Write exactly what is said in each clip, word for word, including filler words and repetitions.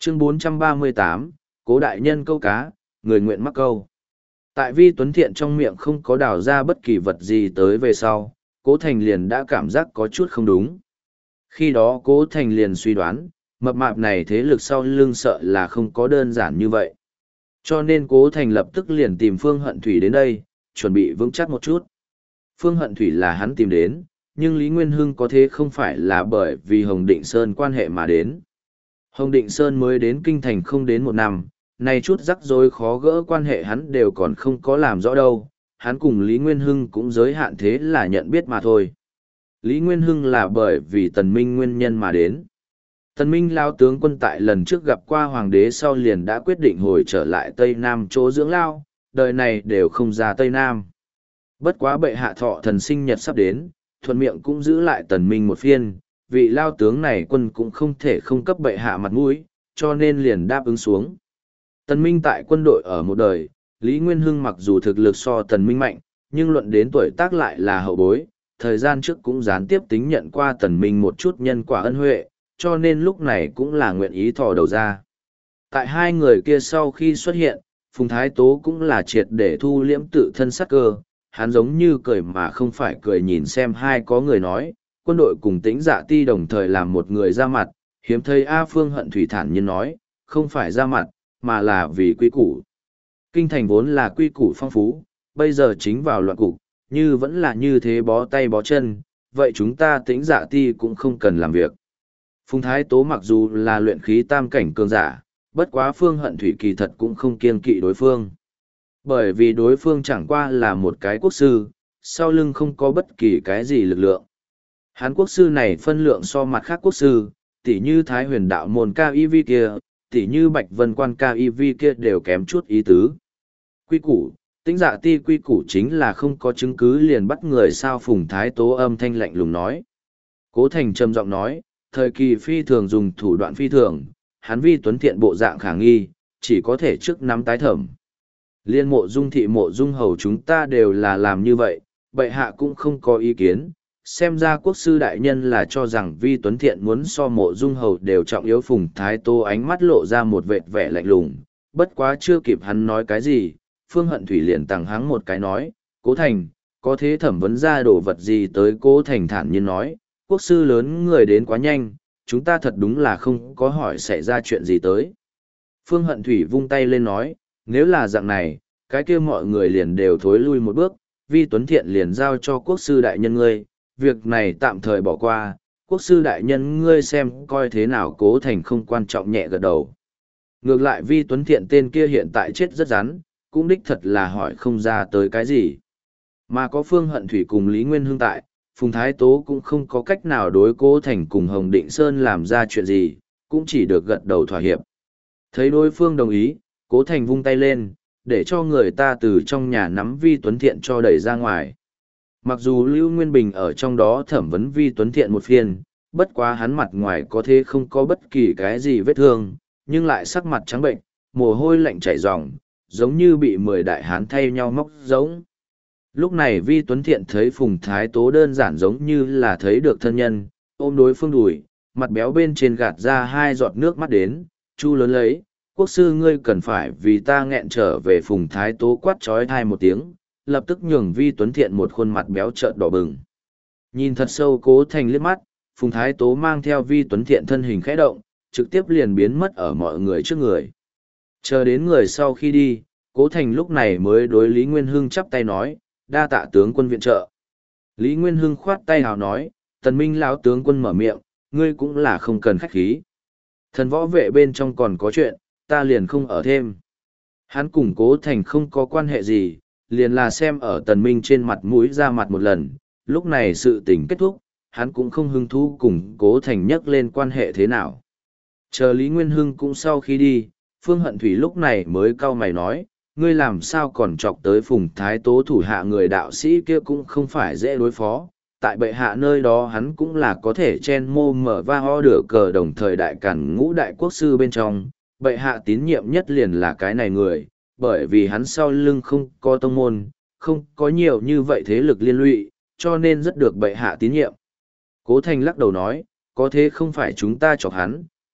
Chương bốn trăm ba mươi tám, Cố đại nhân câu cá, người nguyện mắc câu. Tại Vi Tuấn Thiện trong miệng không có đào ra bất kỳ vật gì tới về sau, Cố Thành liền đã cảm giác có chút không đúng. Khi đó Cố Thành liền suy đoán, mập mạp này thế lực sau lưng sợ là không có đơn giản như vậy. Cho nên Cố Thành lập tức liền tìm Phương Hận Thủy đến đây, chuẩn bị vững chắc một chút. Phương Hận Thủy là hắn tìm đến, nhưng Lý Nguyên Hưng có thế không phải là bởi vì Hồng Định Sơn quan hệ mà đến. Hồng Định Sơn mới đến Kinh Thành không đến một năm, này chút rắc rối khó gỡ quan hệ hắn đều còn không có làm rõ đâu, hắn cùng Lý Nguyên Hưng cũng giới hạn thế là nhận biết mà thôi. Lý Nguyên Hưng là bởi vì Tần Minh nguyên nhân mà đến. Tần Minh lao tướng quân tại lần trước gặp qua hoàng đế sau liền đã quyết định hồi trở lại Tây Nam chỗ dưỡng lao, đời này đều không ra Tây Nam. Bất quá bệ hạ thọ thần sinh nhật sắp đến, thuận miệng cũng giữ lại Tần Minh một phiên, vị lao tướng này quân cũng không thể không cấp bệ hạ mặt mũi, cho nên liền đáp ứng xuống. Tần Minh tại quân đội ở một đời, Lý Nguyên Hưng mặc dù thực lực so Tần Minh mạnh, nhưng luận đến tuổi tác lại là hậu bối, thời gian trước cũng gián tiếp tính nhận qua Tần Minh một chút nhân quả ân huệ, cho nên lúc này cũng là nguyện ý thò đầu ra. Tại hai người kia sau khi xuất hiện, Phùng Thái Tố cũng là triệt để thu liễm tự thân sát cơ, hắn giống như cười mà không phải cười nhìn xem hai có người nói, quân đội cùng Tĩnh Dạ Ti đồng thời làm một người ra mặt, hiếm thấy A Phương Hận Thủy thản nhiên nói, không phải ra mặt, mà là vì quy củ. Kinh thành vốn là quy củ phong phú, bây giờ chính vào loạn cục, như vẫn là như thế bó tay bó chân, vậy chúng ta Tĩnh Dạ Ti cũng không cần làm việc. Phùng Thái Tố mặc dù là luyện khí tam cảnh cường giả, bất quá Phương Hận Thủy kỳ thật cũng không kiêng kỵ đối phương. Bởi vì đối phương chẳng qua là một cái quốc sư, sau lưng không có bất kỳ cái gì lực lượng. Hán quốc sư này phân lượng so mặt khác quốc sư, tỉ như Thái Huyền đạo môn ca y vi kia, tỉ như Bạch Vân quan ca y vi kia đều kém chút ý tứ. Quy củ, Tĩnh Dạ Ti quy củ chính là không có chứng cứ liền bắt người sao. Phùng Thái Tố âm thanh lạnh lùng nói. Cố Thành trầm giọng nói, thời kỳ phi thường dùng thủ đoạn phi thường, hắn Vi Tuấn Thiện bộ dạng khả nghi, chỉ có thể trước nắm tái thẩm. Liên Mộ Dung thị Mộ Dung hầu chúng ta đều là làm như vậy, bệ hạ cũng không có ý kiến. Xem ra quốc sư đại nhân là cho rằng Vi Tuấn Thiện muốn so Mộ Dung hầu đều trọng yếu. Phùng Thái Tố ánh mắt lộ ra một vệt vẻ lạnh lùng, bất quá chưa kịp hắn nói cái gì, Phương Hận Thủy liền tằng hắng một cái nói, Cố Thành, có thế thẩm vấn ra đồ vật gì tới. Cố Thành thản nhiên nói, quốc sư lớn người đến quá nhanh, chúng ta thật đúng là không có hỏi xảy ra chuyện gì tới. Phương Hận Thủy vung tay lên nói, nếu là dạng này, cái kia mọi người liền đều thối lui một bước, Vi Tuấn Thiện liền giao cho quốc sư đại nhân ngươi, việc này tạm thời bỏ qua, quốc sư đại nhân ngươi xem coi thế nào. Cố Thành không quan trọng nhẹ gật đầu. Ngược lại Vi Tuấn Thiện tên kia hiện tại chết rất rắn, cũng đích thật là hỏi không ra tới cái gì. Mà có Phương Hận Thủy cùng Lý Nguyên Hưng tại, Phùng Thái Tố cũng không có cách nào đối Cố Thành cùng Hồng Định Sơn làm ra chuyện gì, cũng chỉ được gật đầu thỏa hiệp. Thấy đối phương đồng ý, Cố Thành vung tay lên, để cho người ta từ trong nhà nắm Vi Tuấn Thiện cho đẩy ra ngoài. Mặc dù Lưu Nguyên Bình ở trong đó thẩm vấn Vi Tuấn Thiện một phiên, bất quá hắn mặt ngoài có thể không có bất kỳ cái gì vết thương, nhưng lại sắc mặt trắng bệnh, mồ hôi lạnh chảy ròng, giống như bị mười đại hán thay nhau móc giống. Lúc này Vi Tuấn Thiện thấy Phùng Thái Tố đơn giản giống như là thấy được thân nhân, ôm đối phương đùi, mặt béo bên trên gạt ra hai giọt nước mắt đến, chu lớn lấy, quốc sư ngươi cần phải vì ta nghẹn trở về. Phùng Thái Tố quát trói thai một tiếng, lập tức nhường Vi Tuấn Thiện một khuôn mặt béo trợn đỏ bừng. Nhìn thật sâu Cố Thành liếc mắt, Phùng Thái Tố mang theo Vi Tuấn Thiện thân hình khẽ động, trực tiếp liền biến mất ở mọi người trước người. Chờ đến người sau khi đi, Cố Thành lúc này mới đối Lý Nguyên Hưng chắp tay nói, đa tạ tướng quân viện trợ. Lý Nguyên Hưng khoát tay hào nói, Tần Minh lão tướng quân mở miệng, ngươi cũng là không cần khách khí. Thần võ vệ bên trong còn có chuyện, ta liền không ở thêm. Hắn cùng Cố Thành không có quan hệ gì, liền là xem ở Tần Minh trên mặt mũi ra mặt một lần, lúc này sự tình kết thúc, hắn cũng không hứng thú cùng Cố Thành nhắc lên quan hệ thế nào. Chờ Lý Nguyên Hưng cũng sau khi đi, Phương Hận Thủy lúc này mới cau mày nói, ngươi làm sao còn chọc tới Phùng Thái Tố thủ hạ người đạo sĩ kia cũng không phải dễ đối phó. Tại bệ hạ nơi đó hắn cũng là có thể chen mô mở va ho đửa cờ đồng thời đại cản ngũ đại quốc sư bên trong, bệ hạ tín nhiệm nhất liền là cái này người, bởi vì hắn sau lưng không có tông môn, không có nhiều như vậy thế lực liên lụy, cho nên rất được bệ hạ tín nhiệm. Cố Thành lắc đầu nói, có thế không phải chúng ta chọc hắn,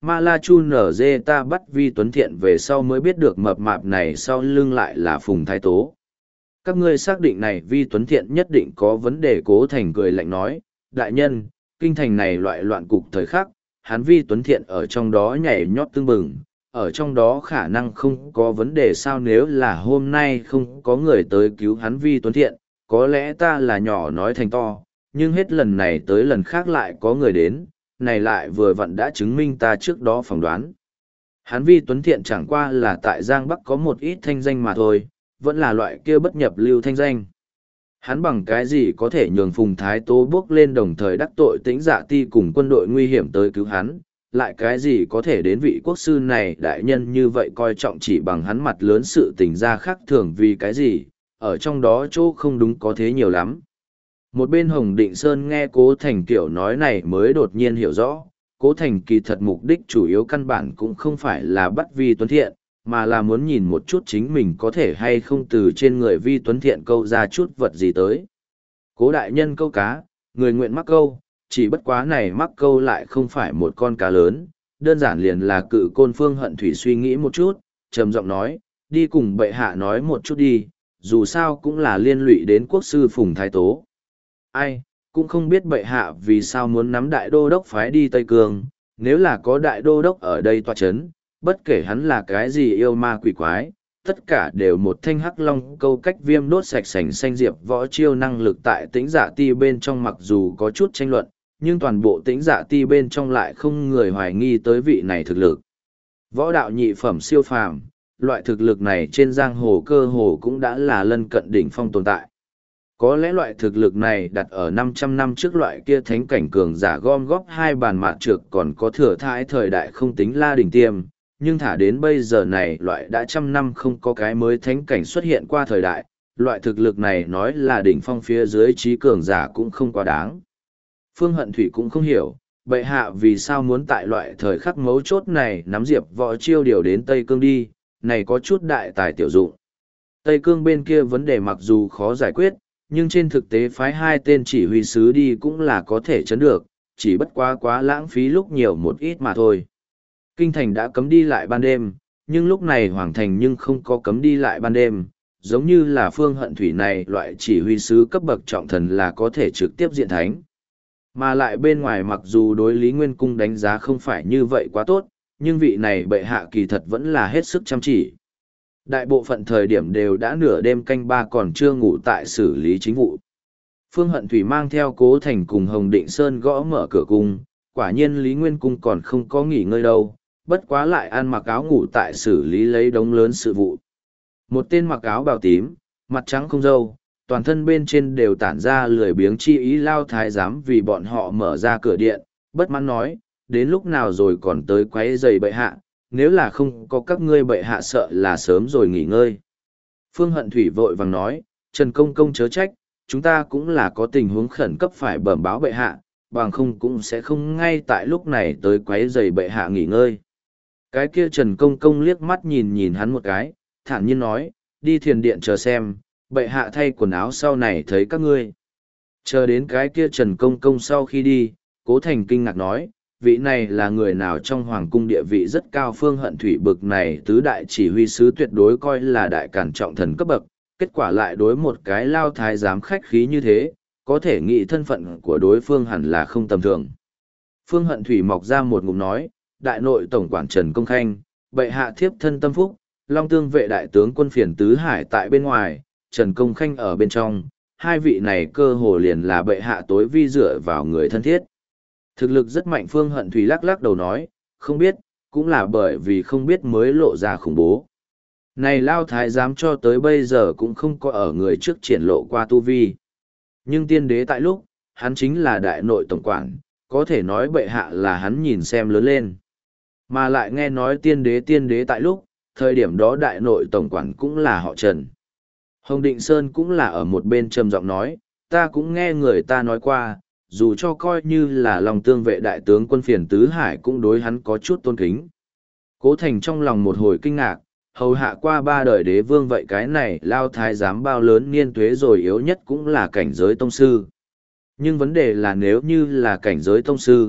Ma La Chu nở dê ta bắt Vi Tuấn Thiện về sau mới biết được mập mạp này sau lưng lại là Phùng Thái Tố. Các ngươi xác định này Vi Tuấn Thiện nhất định có vấn đề. Cố Thành cười lạnh nói, đại nhân, kinh thành này loại loạn cục thời khắc, hắn Vi Tuấn Thiện ở trong đó nhảy nhót tương bừng, ở trong đó khả năng không có vấn đề sao. Nếu là hôm nay không có người tới cứu hắn Vi Tuấn Thiện, có lẽ ta là nhỏ nói thành to, nhưng hết lần này tới lần khác lại có người đến, này lại vừa vặn đã chứng minh ta trước đó phỏng đoán. Hắn Vi Tuấn Thiện chẳng qua là tại Giang Bắc có một ít thanh danh mà thôi, vẫn là loại kia bất nhập lưu thanh danh. Hắn bằng cái gì có thể nhường Phùng Thái Tố bước lên đồng thời đắc tội Tĩnh Dạ Ti cùng quân đội nguy hiểm tới cứu hắn, lại cái gì có thể đến vị quốc sư này đại nhân như vậy coi trọng chỉ bằng hắn mặt lớn sự tình ra khác thường vì cái gì, ở trong đó chỗ không đúng có thế nhiều lắm. Một bên Hồng Định Sơn nghe Cố Thành kiểu nói này mới đột nhiên hiểu rõ, Cố Thành kỳ thật mục đích chủ yếu căn bản cũng không phải là bắt Vi Tuấn Thiện, mà là muốn nhìn một chút chính mình có thể hay không từ trên người Vi Tuấn Thiện câu ra chút vật gì tới. Cố đại nhân câu cá, người nguyện mắc câu, chỉ bất quá này mắc câu lại không phải một con cá lớn, đơn giản liền là cự côn Phương Hận Thủy suy nghĩ một chút, trầm giọng nói, đi cùng bệ hạ nói một chút đi, dù sao cũng là liên lụy đến quốc sư Phùng Thái Tố. Ai, cũng không biết bệ hạ vì sao muốn nắm đại đô đốc phái đi Tây Cương, nếu là có đại đô đốc ở đây tọa chấn, bất kể hắn là cái gì yêu ma quỷ quái, tất cả đều một thanh hắc long câu cách viêm đốt sạch sành xanh diệp võ chiêu năng lực tại Tĩnh Dạ Ti bên trong mặc dù có chút tranh luận, nhưng toàn bộ Tĩnh Dạ Ti bên trong lại không người hoài nghi tới vị này thực lực. Võ đạo nhị phẩm siêu phàm, loại thực lực này trên giang hồ cơ hồ cũng đã là lân cận đỉnh phong tồn tại. Có lẽ loại thực lực này đặt ở năm trăm năm trước loại kia thánh cảnh cường giả gom góp hai bàn mạt trược còn có thừa thãi thời đại không tính la đỉnh tiêm, nhưng thả đến bây giờ này loại đã trăm năm không có cái mới thánh cảnh xuất hiện qua thời đại, loại thực lực này nói là đỉnh phong phía dưới trí cường giả cũng không quá đáng. Phương Hận Thủy cũng không hiểu, bệ hạ vì sao muốn tại loại thời khắc mấu chốt này nắm diệp võ chiêu điều đến Tây Cương đi, này có chút đại tài tiểu dụng. Tây Cương bên kia vấn đề mặc dù khó giải quyết, nhưng trên thực tế phái hai tên chỉ huy sứ đi cũng là có thể chấn được, chỉ bất quá quá lãng phí lúc nhiều một ít mà thôi. Kinh thành đã cấm đi lại ban đêm, nhưng lúc này Hoàng thành nhưng không có cấm đi lại ban đêm, giống như là Phương Hận Thủy này loại chỉ huy sứ cấp bậc trọng thần là có thể trực tiếp diện thánh. Mà lại bên ngoài mặc dù đối Lý Nguyên Cung đánh giá không phải như vậy quá tốt, nhưng vị này bệ hạ kỳ thật vẫn là hết sức chăm chỉ. Đại bộ phận thời điểm đều đã nửa đêm canh ba còn chưa ngủ tại xử lý chính vụ. Phương Hận Thủy mang theo Cố Thành cùng Hồng Định Sơn gõ mở cửa cung, quả nhiên Lý Nguyên Cung còn không có nghỉ ngơi đâu, bất quá lại ăn mặc áo ngủ tại xử lý lấy đống lớn sự vụ. Một tên mặc áo bào tím, mặt trắng không râu, toàn thân bên trên đều tản ra lười biếng chi ý lao thái giám vì bọn họ mở ra cửa điện, bất mãn nói, đến lúc nào rồi còn tới quấy rầy bệ hạ, nếu là không có các ngươi bệ hạ sợ là sớm rồi nghỉ ngơi. Phương Hận Thủy vội vàng nói, Trần Công Công chớ trách, chúng ta cũng là có tình huống khẩn cấp phải bẩm báo bệ hạ, bằng không cũng sẽ không ngay tại lúc này tới quấy rầy bệ hạ nghỉ ngơi. Cái kia Trần Công Công liếc mắt nhìn nhìn hắn một cái, thản nhiên nói, đi thiền điện chờ xem, bệ hạ thay quần áo sau này thấy các ngươi. Chờ đến cái kia Trần Công Công sau khi đi, Cố Thành kinh ngạc nói, vị này là người nào trong hoàng cung địa vị rất cao. Phương Hận Thủy bực này tứ đại chỉ huy sứ tuyệt đối coi là đại cản trọng thần cấp bậc, kết quả lại đối một cái lao thái giám khách khí như thế, có thể nghĩ thân phận của đối phương hẳn là không tầm thường. Phương Hận Thủy mọc ra một ngụm nói, đại nội tổng quản Trần Công Khanh, bệ hạ thiếp thân tâm phúc, Long Tương vệ đại tướng quân phiền tứ hải tại bên ngoài, Trần Công Khanh ở bên trong, hai vị này cơ hồ liền là bệ hạ tối vi dựa vào người thân thiết. Thực lực rất mạnh. Phương Hận Thủy lắc lắc đầu nói, không biết, cũng là bởi vì không biết mới lộ ra khủng bố. Này lao thái giám cho tới bây giờ cũng không có ở người trước triển lộ qua tu vi. Nhưng tiên đế tại lúc, hắn chính là đại nội tổng quản, có thể nói bệ hạ là hắn nhìn xem lớn lên. Mà lại nghe nói tiên đế tiên đế tại lúc, thời điểm đó đại nội tổng quản cũng là họ Trần. Hồng Định Sơn cũng là ở một bên trầm giọng nói, ta cũng nghe người ta nói qua, dù cho coi như là lòng tương vệ đại tướng quân phiền tứ hải cũng đối hắn có chút tôn kính. Cố Thành trong lòng một hồi kinh ngạc, hầu hạ qua ba đời đế vương vậy cái này lao thái giám bao lớn niên tuế rồi yếu nhất cũng là cảnh giới tông sư. Nhưng vấn đề là nếu như là cảnh giới tông sư,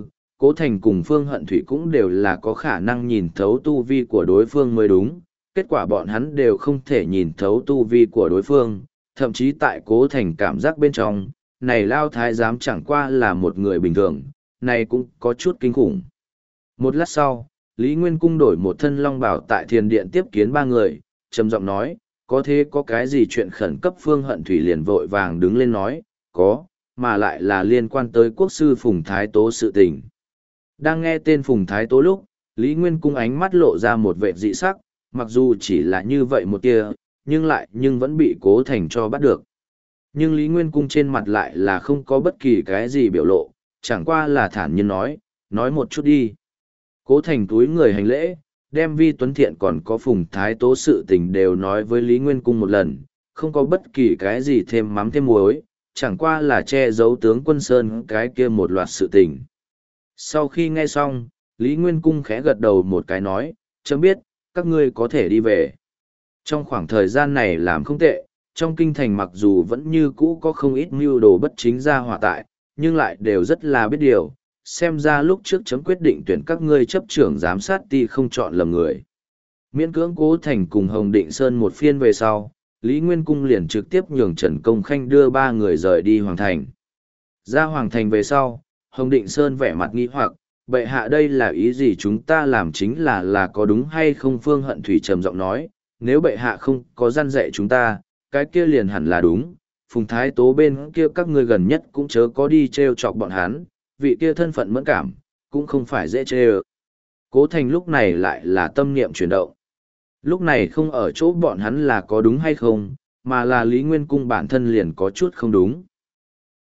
Cố Thành cùng Phương Hận Thủy cũng đều là có khả năng nhìn thấu tu vi của đối phương mới đúng, kết quả bọn hắn đều không thể nhìn thấu tu vi của đối phương, thậm chí tại Cố Thành cảm giác bên trong, này Lao Thái giám chẳng qua là một người bình thường, này cũng có chút kinh khủng. Một lát sau, Lý Nguyên Cung đổi một thân long bào tại thiền điện tiếp kiến ba người, trầm giọng nói, có thế có cái gì chuyện khẩn cấp? Phương Hận Thủy liền vội vàng đứng lên nói, có, mà lại là liên quan tới quốc sư Phùng Thái Tố sự tình. Đang nghe tên Phùng Thái Tố lúc, Lý Nguyên Cung ánh mắt lộ ra một vẻ dị sắc, mặc dù chỉ là như vậy một tia, nhưng lại nhưng vẫn bị Cố Thành cho bắt được. Nhưng Lý Nguyên Cung trên mặt lại là không có bất kỳ cái gì biểu lộ, chẳng qua là thản nhiên nói, nói một chút đi. Cố Thành túi người hành lễ, đem Vi Tuấn Thiện còn có Phùng Thái Tố sự tình đều nói với Lý Nguyên Cung một lần, không có bất kỳ cái gì thêm mắm thêm muối, chẳng qua là che giấu tướng quân Sơn cái kia một loạt sự tình. Sau khi nghe xong, Lý Nguyên Cung khẽ gật đầu một cái nói, chấm biết, các ngươi có thể đi về. Trong khoảng thời gian này làm không tệ, trong kinh thành mặc dù vẫn như cũ có không ít mưu đồ bất chính ra hỏa tại, nhưng lại đều rất là biết điều, xem ra lúc trước chấm quyết định tuyển các ngươi chấp trưởng giám sát ti không chọn lầm người. Miễn cưỡng Cố Thành cùng Hồng Định Sơn một phiên về sau, Lý Nguyên Cung liền trực tiếp nhường Trần Công Khanh đưa ba người rời đi Hoàng Thành. Ra Hoàng Thành về sau, Hồng Định Sơn vẻ mặt nghi hoặc, bệ hạ đây là ý gì, chúng ta làm chính là là có đúng hay không? Phương Hận Thủy trầm giọng nói, nếu bệ hạ không có răn dạy chúng ta, cái kia liền hẳn là đúng. Phùng Thái Tố bên kia các ngươi gần nhất cũng chớ có đi trêu chọc bọn hắn, vị kia thân phận mẫn cảm, cũng không phải dễ chê ơ. Cố Thành lúc này lại là tâm niệm chuyển động. Lúc này không ở chỗ bọn hắn là có đúng hay không, mà là Lý Nguyên Cung bản thân liền có chút không đúng.